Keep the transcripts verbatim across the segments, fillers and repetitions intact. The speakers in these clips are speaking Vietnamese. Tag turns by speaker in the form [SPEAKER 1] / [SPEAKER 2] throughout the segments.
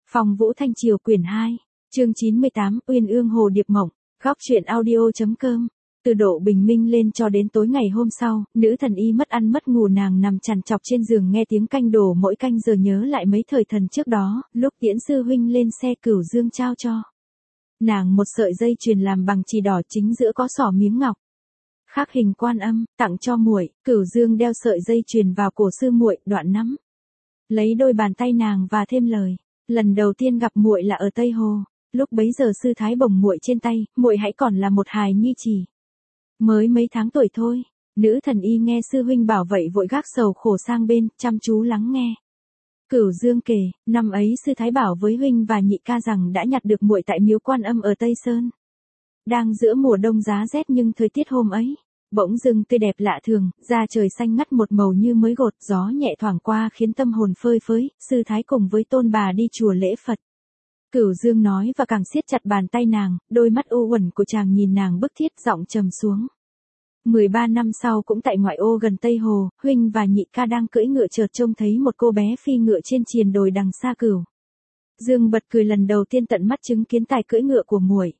[SPEAKER 1] Phong Vũ Thanh Triều quyển hai, chương chín mươi tám, Uyên Ương Hồ Điệp Mộng, góc truyện audio.com. Từ độ bình minh lên cho đến tối ngày hôm sau, nữ thần y mất ăn mất ngủ, nàng nằm trằn trọc trên giường nghe tiếng canh đổ mỗi canh giờ, nhớ lại mấy thời thần trước đó, lúc Tiễn sư huynh lên xe Cửu Dương trao cho nàng một sợi dây chuyền làm bằng chì đỏ, chính giữa có xỏ miếng ngọc khắc hình Quan Âm, tặng cho muội. Cửu Dương đeo sợi dây chuyền vào cổ sư muội, đoạn nắm lấy đôi bàn tay nàng và thêm lời: lần đầu tiên gặp muội là ở Tây Hồ, lúc bấy giờ sư thái bồng muội trên tay, muội hãy còn là một hài nhi chỉ mới mấy tháng tuổi thôi. Nữ thần y nghe sư huynh bảo vậy vội gác sầu khổ sang bên, chăm chú lắng nghe. Cửu Dương kể, năm ấy sư thái bảo với huynh và nhị ca rằng đã nhặt được muội tại miếu Quan Âm ở Tây Sơn. Đang giữa mùa đông giá rét, nhưng thời tiết hôm ấy bỗng dưng tươi đẹp lạ thường, da trời xanh ngắt một màu như mới gột, gió nhẹ thoảng qua khiến tâm hồn phơi phới. Sư thái cùng với tôn bà đi chùa lễ Phật. Cửu Dương nói và càng siết chặt bàn tay nàng, đôi mắt u uẩn của chàng nhìn nàng bức thiết, giọng trầm xuống. mười ba năm sau cũng tại ngoại ô gần Tây Hồ, huynh và nhị ca đang cưỡi ngựa, chợt trông thấy một cô bé phi ngựa trên triền đồi đằng xa. Cửu Dương bật cười, lần đầu tiên tận mắt chứng kiến tài cưỡi ngựa của muội.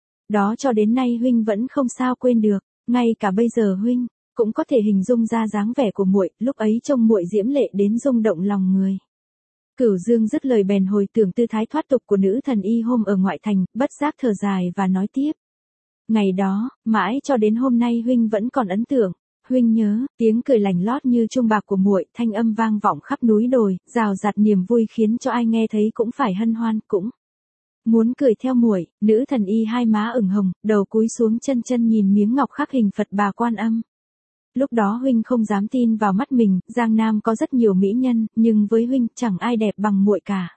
[SPEAKER 1] Đó cho đến nay huynh vẫn không sao quên được, ngay cả bây giờ huynh cũng có thể hình dung ra dáng vẻ của muội, lúc ấy trông muội diễm lệ đến rung động lòng người. Cửu Dương dứt lời bèn hồi tưởng tư thái thoát tục của nữ thần y hôm ở ngoại thành, bất giác thở dài và nói tiếp: ngày đó, mãi cho đến hôm nay huynh vẫn còn ấn tượng. Huynh nhớ, tiếng cười lành lót như chuông bạc của muội, thanh âm vang vọng khắp núi đồi, rào rạt niềm vui khiến cho ai nghe thấy cũng phải hân hoan, cũng muốn cười theo muội. Nữ thần y hai má ửng hồng, đầu cúi xuống chân chân nhìn miếng ngọc khắc hình Phật Bà Quan Âm. Lúc đó huynh không dám tin vào mắt mình, Giang Nam có rất nhiều mỹ nhân, nhưng với huynh chẳng ai đẹp bằng muội cả.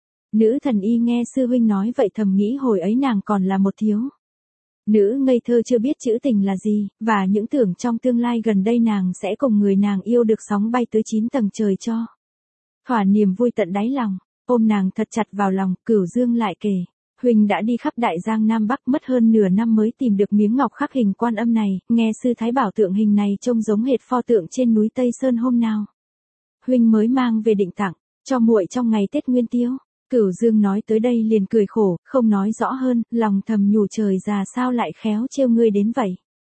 [SPEAKER 1] Nữ thần y nghe sư huynh nói vậy thầm nghĩ hồi ấy nàng còn là một thiếu nữ ngây thơ, chưa biết chữ tình là gì, và những tưởng trong tương lai gần đây nàng sẽ cùng người nàng yêu được sóng bay tới chín tầng trời cho thỏa niềm vui tận đáy lòng. Ôm nàng thật chặt vào lòng, Cửu Dương lại kể: huynh đã đi khắp đại Giang Nam Bắc, mất hơn nửa năm mới tìm được miếng ngọc khắc hình Quan Âm này. Nghe sư thái bảo tượng hình này trông giống hệt pho tượng trên núi Tây Sơn hôm nào huynh mới mang về định tặng cho muội trong ngày Tết Nguyên Tiêu. Cửu Dương nói tới đây liền cười khổ, không nói rõ hơn, lòng thầm nhủ trời già sao lại khéo trêu ngươi đến vậy.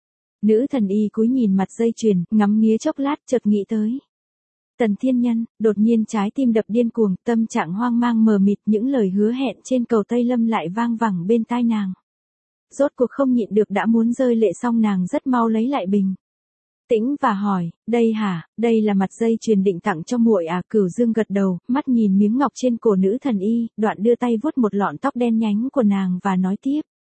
[SPEAKER 1] Nữ thần y cúi nhìn mặt dây chuyền, ngắm nghía chốc lát, chợt nghĩ tới Tần Thiên Nhân, đột nhiên trái tim đập điên cuồng, tâm trạng hoang mang mờ mịt, những lời hứa hẹn trên cầu Tây Lâm lại vang vẳng bên tai nàng. Rốt cuộc không nhịn được đã muốn rơi lệ, xong nàng rất mau lấy lại bình tĩnh và hỏi: đây hả, đây là mặt dây chuyền định tặng cho muội à? Cửu Dương gật đầu, mắt nhìn miếng ngọc trên cổ nữ thần y, đoạn đưa tay vuốt một lọn tóc đen nhánh của nàng và nói tiếp: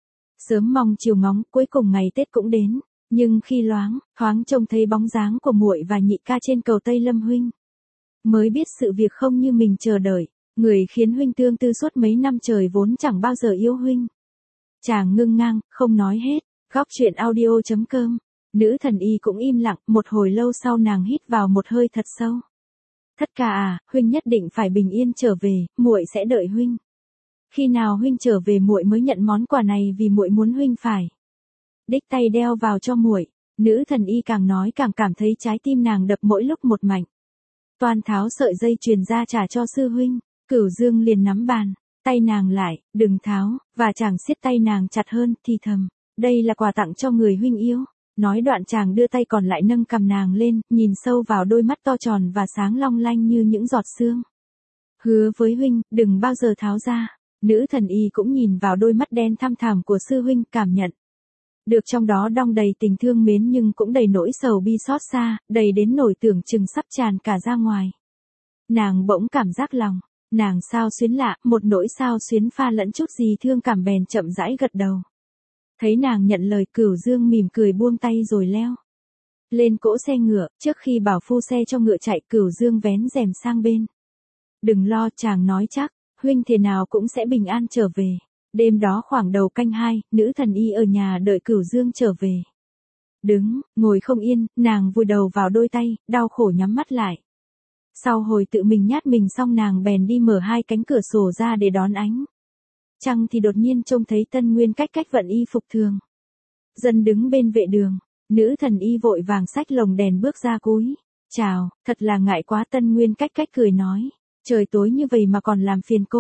[SPEAKER 1] sớm mong chiều ngóng, cuối cùng ngày Tết cũng đến. Nhưng khi loáng thoáng trông thấy bóng dáng của muội và nhị ca trên cầu Tây Lâm, huynh mới biết sự việc không như mình chờ đợi. Người khiến huynh tương tư suốt mấy năm trời vốn chẳng bao giờ yêu huynh. Chàng ngưng ngang, không nói hết. Góc truyện audio.com. Nữ thần y cũng im lặng, một hồi lâu sau nàng hít vào một hơi thật sâu. Thất ca à, huynh nhất định phải bình yên trở về, muội sẽ đợi huynh. Khi nào huynh trở về muội mới nhận món quà này, vì muội muốn huynh phải đích tay đeo vào cho muội. Nữ thần y càng nói càng cảm thấy trái tim nàng đập mỗi lúc một mạnh. Toan tháo sợi dây chuyền ra trả cho sư huynh, Cửu Dương liền nắm bàn tay nàng lại: đừng tháo, và chàng siết tay nàng chặt hơn, thì thầm: đây là quà tặng cho người huynh yêu. Nói đoạn chàng đưa tay còn lại nâng cằm nàng lên, nhìn sâu vào đôi mắt to tròn và sáng long lanh như những giọt sương. Hứa với huynh, đừng bao giờ tháo ra. Nữ thần y cũng nhìn vào đôi mắt đen thăm thẳm của sư huynh, cảm nhận được trong đó đong đầy tình thương mến, nhưng cũng đầy nỗi sầu bi xót xa, đầy đến nỗi tưởng chừng sắp tràn cả ra ngoài. Nàng bỗng cảm giác lòng nàng xao xuyến lạ, một nỗi xao xuyến pha lẫn chút gì thương cảm, bèn chậm rãi gật đầu. Thấy nàng nhận lời, Cửu Dương mỉm cười buông tay rồi leo lên cỗ xe ngựa. Trước khi bảo phu xe cho ngựa chạy, Cửu Dương vén rèm sang bên. đừng lo, chàng nói chắc, huynh thế nào cũng sẽ bình an trở về. Đêm đó khoảng đầu canh hai, nữ thần y ở nhà đợi Cửu Dương trở về. Đứng, ngồi không yên, nàng vùi đầu vào đôi tay, đau khổ nhắm mắt lại. Sau hồi tự mình nhát mình xong, nàng bèn đi mở hai cánh cửa sổ ra để đón ánh trăng, thì đột nhiên trông thấy Tân Nguyên Cách Cách vận y phục thường dân đứng bên vệ đường. Nữ thần y vội vàng xách lồng đèn bước ra cúi chào: thật là ngại quá. Tân Nguyên Cách Cách cười nói: trời tối như vậy mà còn làm phiền cô.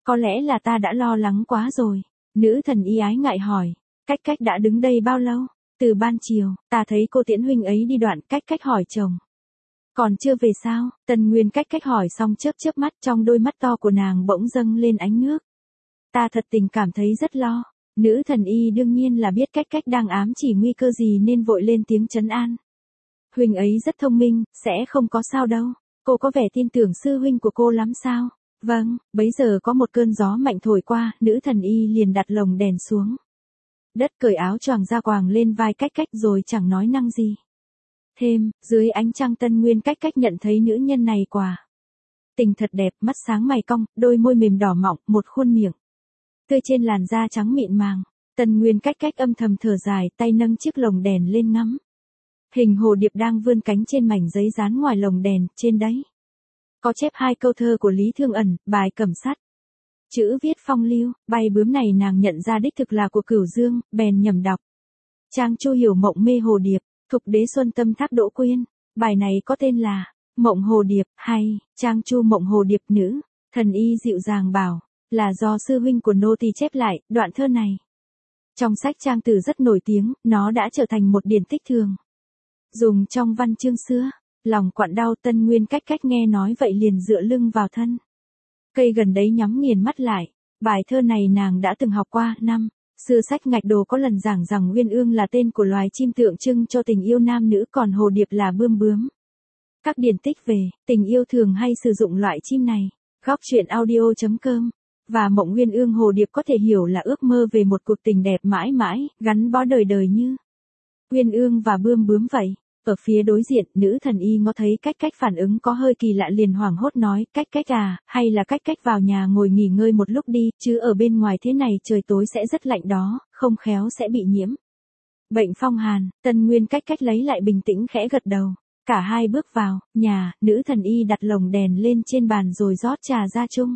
[SPEAKER 1] Có lẽ là ta đã lo lắng quá rồi. Nữ thần y ái ngại hỏi. Cách cách đã đứng đây bao lâu? Từ ban chiều, ta thấy cô tiễn huynh ấy đi đoạn. Cách cách hỏi chồng. Còn chưa về sao? Tân Nguyên cách cách hỏi xong chớp chớp mắt, trong đôi mắt to của nàng bỗng dâng lên ánh nước. Ta thật tình cảm thấy rất lo. Nữ thần y đương nhiên là biết cách cách đang ám chỉ nguy cơ gì nên vội lên tiếng trấn an. Huynh ấy rất thông minh, sẽ không có sao đâu. Cô có vẻ tin tưởng sư huynh của cô lắm sao? Vâng, bấy giờ có một cơn gió mạnh thổi qua, nữ thần y liền đặt lồng đèn xuống. Đất cởi áo choàng ra quàng lên vai cách cách rồi chẳng nói năng gì. Thêm, dưới ánh trăng Tân Nguyên cách cách nhận thấy nữ nhân này quả tình thật đẹp, mắt sáng mày cong, đôi môi mềm đỏ mọng, một khuôn miệng tươi trên làn da trắng mịn màng. Tân Nguyên cách cách âm thầm thở dài, tay nâng chiếc lồng đèn lên ngắm. Hình hồ điệp đang vươn cánh trên mảnh giấy dán ngoài lồng đèn, trên đấy có chép hai câu thơ của Lý Thương Ẩn, bài Cẩm Sắt. Chữ viết phong lưu, bay bướm này nàng nhận ra đích thực là của Cửu Dương, bèn nhầm đọc. Trang Chu hiểu mộng mê hồ điệp, thục đế xuân tâm thác Đỗ Quyên. Bài này có tên là Mộng Hồ Điệp, hay Trang Chu Mộng Hồ Điệp nữ. Thần y dịu dàng bảo, là do sư huynh của nô tỳ chép lại. Đoạn thơ này trong sách trang từ rất nổi tiếng, nó đã trở thành một điển tích thường dùng trong văn chương xưa. Lòng quặn đau, Tân Nguyên cách cách nghe nói vậy liền dựa lưng vào thân cây gần đấy nhắm nghiền mắt lại. Bài thơ này nàng đã từng học qua. Năm xưa sách ngạch đồ có lần giảng rằng uyên ương là tên của loài chim tượng trưng cho tình yêu nam nữ, còn hồ điệp là bươm bướm. Các điển tích về tình yêu thường hay sử dụng loại chim này. Góc truyện audio chấm com. Và mộng uyên ương hồ điệp có thể hiểu là ước mơ về một cuộc tình đẹp mãi mãi, gắn bó đời đời như uyên ương và bươm bướm vậy. Ở phía đối diện, nữ thần y ngó thấy cách cách phản ứng có hơi kỳ lạ liền hoảng hốt nói, cách cách à, hay là cách cách vào nhà ngồi nghỉ ngơi một lúc đi, chứ ở bên ngoài thế này trời tối sẽ rất lạnh đó, không khéo sẽ bị nhiễm bệnh phong hàn. Tân Nguyên cách cách lấy lại bình tĩnh khẽ gật đầu. Cả hai bước vào nhà, nữ thần y đặt lồng đèn lên trên bàn rồi rót trà ra chung.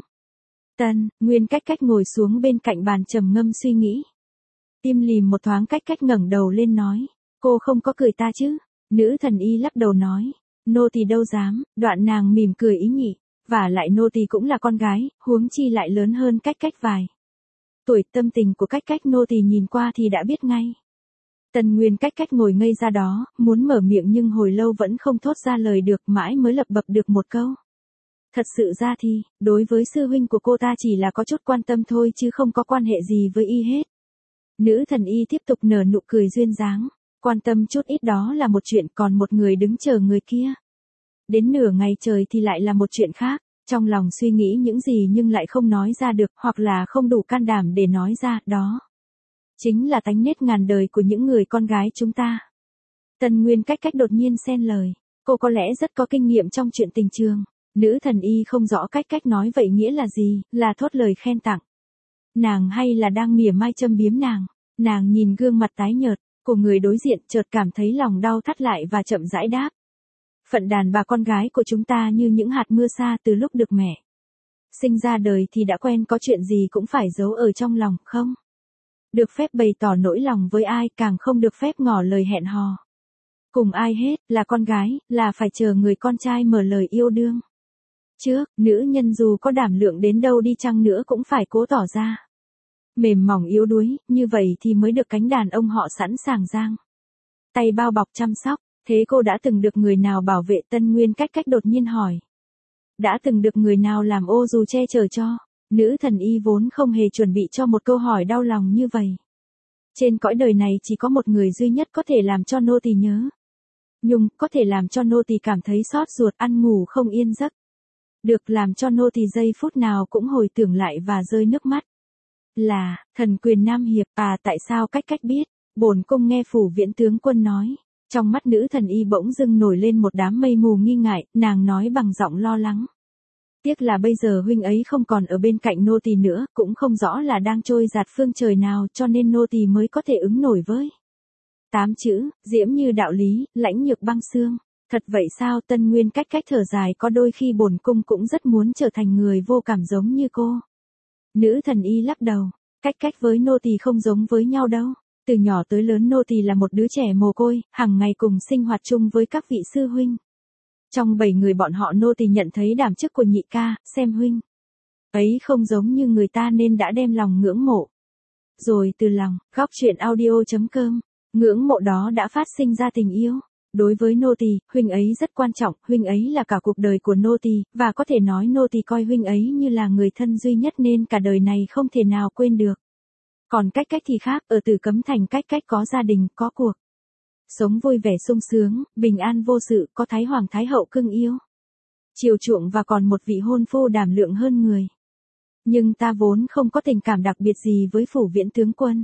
[SPEAKER 1] Tân Nguyên cách cách ngồi xuống bên cạnh bàn trầm ngâm suy nghĩ. Tim lìm một thoáng, cách cách ngẩng đầu lên nói, cô không có cười ta chứ? Nữ thần y lắc đầu nói, nô tỳ đâu dám. Đoạn nàng mỉm cười ý nhị, và lại nô tỳ cũng là con gái, huống chi lại lớn hơn cách cách vài tuổi. Tâm tình của cách cách nô tỳ nhìn qua thì đã biết ngay. Tân Nguyên cách cách ngồi ngây ra đó, muốn mở miệng nhưng hồi lâu vẫn không thốt ra lời được, mãi mới lập bập được một câu. Thật sự ra thì, đối với sư huynh của cô ta chỉ là có chút quan tâm thôi chứ không có quan hệ gì với y hết. Nữ thần y tiếp tục nở nụ cười duyên dáng. Quan tâm chút ít đó là một chuyện, còn một người đứng chờ người kia đến nửa ngày trời thì lại là một chuyện khác. Trong lòng suy nghĩ những gì nhưng lại không nói ra được, hoặc là không đủ can đảm để nói ra, đó chính là tánh nết ngàn đời của những người con gái chúng ta. Tân Nguyên cách cách đột nhiên xen lời, cô có lẽ rất có kinh nghiệm trong chuyện tình trường. Nữ thần y không rõ cách cách nói vậy nghĩa là gì, là thốt lời khen tặng nàng hay là đang mỉa mai châm biếm nàng. Nàng nhìn gương mặt tái nhợt của người đối diện, chợt cảm thấy lòng đau thắt lại và chậm rãi đáp. Phận đàn bà con gái của chúng ta như những hạt mưa sa, từ lúc được mẹ sinh ra đời thì đã quen có chuyện gì cũng phải giấu ở trong lòng, không được phép bày tỏ nỗi lòng với ai, càng không được phép ngỏ lời hẹn hò cùng ai hết. Là con gái, là phải chờ người con trai mở lời yêu đương trước. Nữ nhân dù có đảm lượng đến đâu đi chăng nữa cũng phải cố tỏ ra mềm mỏng yếu đuối, như vậy thì mới được cánh đàn ông họ sẵn sàng giang tay bao bọc chăm sóc. Thế cô đã từng được người nào bảo vệ? Tân Nguyên cách cách đột nhiên hỏi. Đã từng được người nào làm ô dù che chở cho? Nữ thần y vốn không hề chuẩn bị cho một câu hỏi đau lòng như vậy. Trên cõi đời này chỉ có một người duy nhất có thể làm cho nô tỳ nhớ nhung, có thể làm cho nô tỳ cảm thấy xót ruột, ăn ngủ không yên giấc, được làm cho nô tỳ giây phút nào cũng hồi tưởng lại và rơi nước mắt. Là Thần Quyền Nam Hiệp. À, tại sao cách cách biết? Bổn cung nghe Phủ Viễn tướng quân nói. Trong mắt nữ thần y bỗng dưng nổi lên một đám mây mù nghi ngại, nàng nói bằng giọng lo lắng. Tiếc là bây giờ huynh ấy không còn ở bên cạnh nô tỳ nữa, cũng không rõ là đang trôi dạt phương trời nào, cho nên nô tỳ mới có thể ứng nổi với tám chữ, diễm như đạo lý, lãnh nhược băng xương. Thật vậy sao? Tân Nguyên cách cách thở dài, có đôi khi bổn cung cũng rất muốn trở thành người vô cảm giống như cô. Nữ thần y lắc đầu, cách cách với nô tỳ không giống với nhau đâu. Từ nhỏ tới lớn nô tỳ là một đứa trẻ mồ côi, hàng ngày cùng sinh hoạt chung với các vị sư huynh. Trong bảy người bọn họ nô tỳ nhận thấy đảm chức của nhị ca, xem huynh ấy không giống như người ta nên đã đem lòng ngưỡng mộ. Rồi từ lòng, góc chuyện audio.com, ngưỡng mộ đó đã phát sinh ra tình yêu. Đối với nô tỳ, huynh ấy rất quan trọng, huynh ấy là cả cuộc đời của nô tỳ, và có thể nói nô tỳ coi huynh ấy như là người thân duy nhất nên cả đời này không thể nào quên được. Còn cách cách thì khác, ở Tử Cấm Thành cách cách có gia đình, có cuộc sống vui vẻ sung sướng, bình an vô sự, có Thái Hoàng Thái Hậu cưng yêu, chiều chuộng và còn một vị hôn phu đảm lượng hơn người. Nhưng ta vốn không có tình cảm đặc biệt gì với Phủ Viễn tướng quân.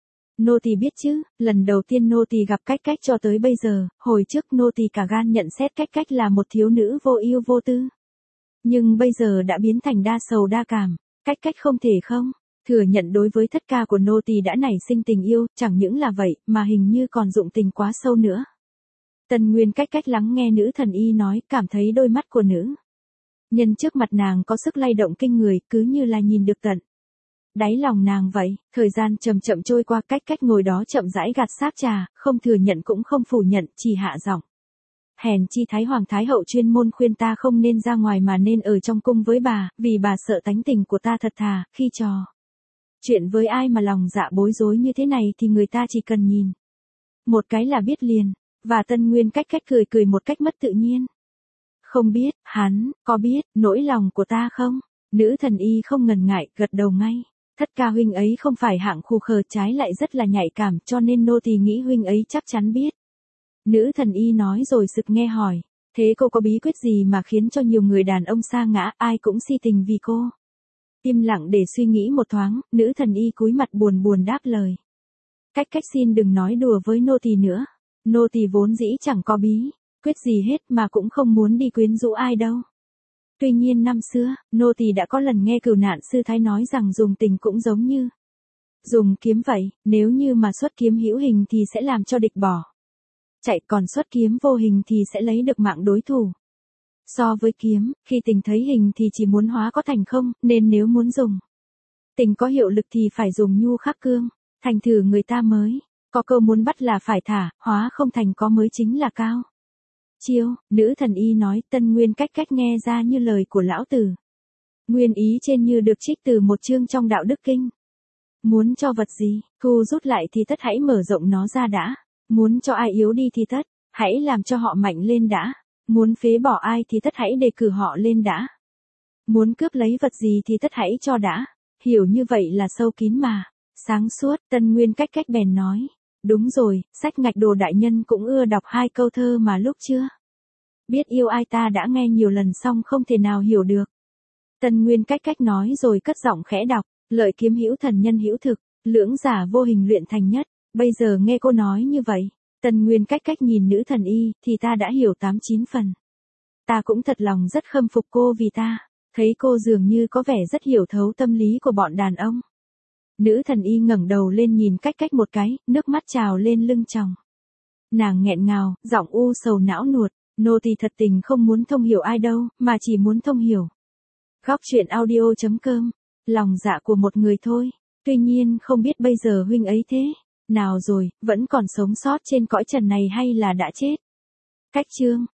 [SPEAKER 1] Nô tỳ biết chứ, lần đầu tiên nô tỳ gặp cách cách cho tới bây giờ, hồi trước nô tỳ cả gan nhận xét cách cách là một thiếu nữ vô ưu vô tư. Nhưng bây giờ đã biến thành đa sầu đa cảm, cách cách không thể không thừa nhận đối với thất ca của nô tỳ đã nảy sinh tình yêu, chẳng những là vậy, mà hình như còn dụng tình quá sâu nữa. Tân Nguyên cách cách lắng nghe nữ thần y nói, cảm thấy đôi mắt của nữ nhân trước mặt nàng có sức lay động kinh người, cứ như là nhìn được tận đáy lòng nàng vậy. Thời gian chậm chậm trôi qua, cách cách ngồi đó chậm rãi gạt sáp trà, không thừa nhận cũng không phủ nhận, chỉ hạ giọng. Hèn chi Thái Hoàng Thái Hậu chuyên môn khuyên ta không nên ra ngoài mà nên ở trong cung với bà, vì bà sợ tánh tình của ta thật thà, khi trò chuyện với ai mà lòng dạ bối rối như thế này thì người ta chỉ cần nhìn một cái là biết liền. Và Tân Nguyên cách cách cười cười một cách mất tự nhiên. Không biết, hắn, có biết, nỗi lòng của ta không? Nữ thần y không ngần ngại, gật đầu ngay. Thất ca huynh ấy không phải hạng khù khờ, trái lại rất là nhạy cảm, cho nên nô tỳ nghĩ huynh ấy chắc chắn biết. Nữ thần y nói rồi sực nghe hỏi. Thế cô có bí quyết gì mà khiến cho nhiều người đàn ông sa ngã, ai cũng si tình vì cô? Im lặng để suy nghĩ một thoáng, nữ thần y cúi mặt buồn buồn đáp lời. Cách cách xin đừng nói đùa với nô tỳ nữa. Nô tỳ vốn dĩ chẳng có bí quyết gì hết mà cũng không muốn đi quyến rũ ai đâu. Tuy nhiên năm xưa, nô tỳ đã có lần nghe Cửu Nạn sư thái nói rằng dùng tình cũng giống như dùng kiếm vậy, nếu như mà xuất kiếm hữu hình thì sẽ làm cho địch bỏ chạy, còn xuất kiếm vô hình thì sẽ lấy được mạng đối thủ. So với kiếm, khi tình thấy hình thì chỉ muốn hóa có thành không, nên nếu muốn dùng tình có hiệu lực thì phải dùng nhu khắc cương, thành thử người ta mới có câu muốn bắt là phải thả, hóa không thành có mới chính là cao chiêu. Nữ thần y nói. Tân Nguyên cách cách nghe ra như lời của lão tử. Nguyên ý trên như được trích từ một chương trong Đạo Đức Kinh. Muốn cho vật gì, thu rút lại thì tất hãy mở rộng nó ra đã. Muốn cho ai yếu đi thì tất, hãy làm cho họ mạnh lên đã. Muốn phế bỏ ai thì tất hãy đề cử họ lên đã. Muốn cướp lấy vật gì thì tất hãy cho đã. Hiểu như vậy là sâu kín mà sáng suốt. Tân Nguyên cách cách bèn nói. Đúng rồi, sách Ngạch Đồ đại nhân cũng ưa đọc hai câu thơ mà lúc chưa biết yêu ai ta đã nghe nhiều lần xong không thể nào hiểu được. Tân Nguyên cách cách nói rồi cất giọng khẽ đọc. Lợi kiếm hữu thần nhân hữu thực, lưỡng giả vô hình luyện thành nhất. Bây giờ nghe cô nói như vậy, Tân Nguyên cách cách nhìn nữ thần y, thì ta đã hiểu tám chín phần. Ta cũng thật lòng rất khâm phục cô vì ta thấy cô dường như có vẻ rất hiểu thấu tâm lý của bọn đàn ông. Nữ thần y ngẩng đầu lên nhìn cách cách một cái, nước mắt trào lên lưng tròng. Nàng nghẹn ngào, giọng u sầu não nuột. Nô tỳ thật tình không muốn thông hiểu ai đâu, mà chỉ muốn thông hiểu góc chuyện audio.com, lòng dạ của một người thôi. Tuy nhiên không biết bây giờ huynh ấy thế nào rồi, vẫn còn sống sót trên cõi trần này hay là đã chết. Cách chương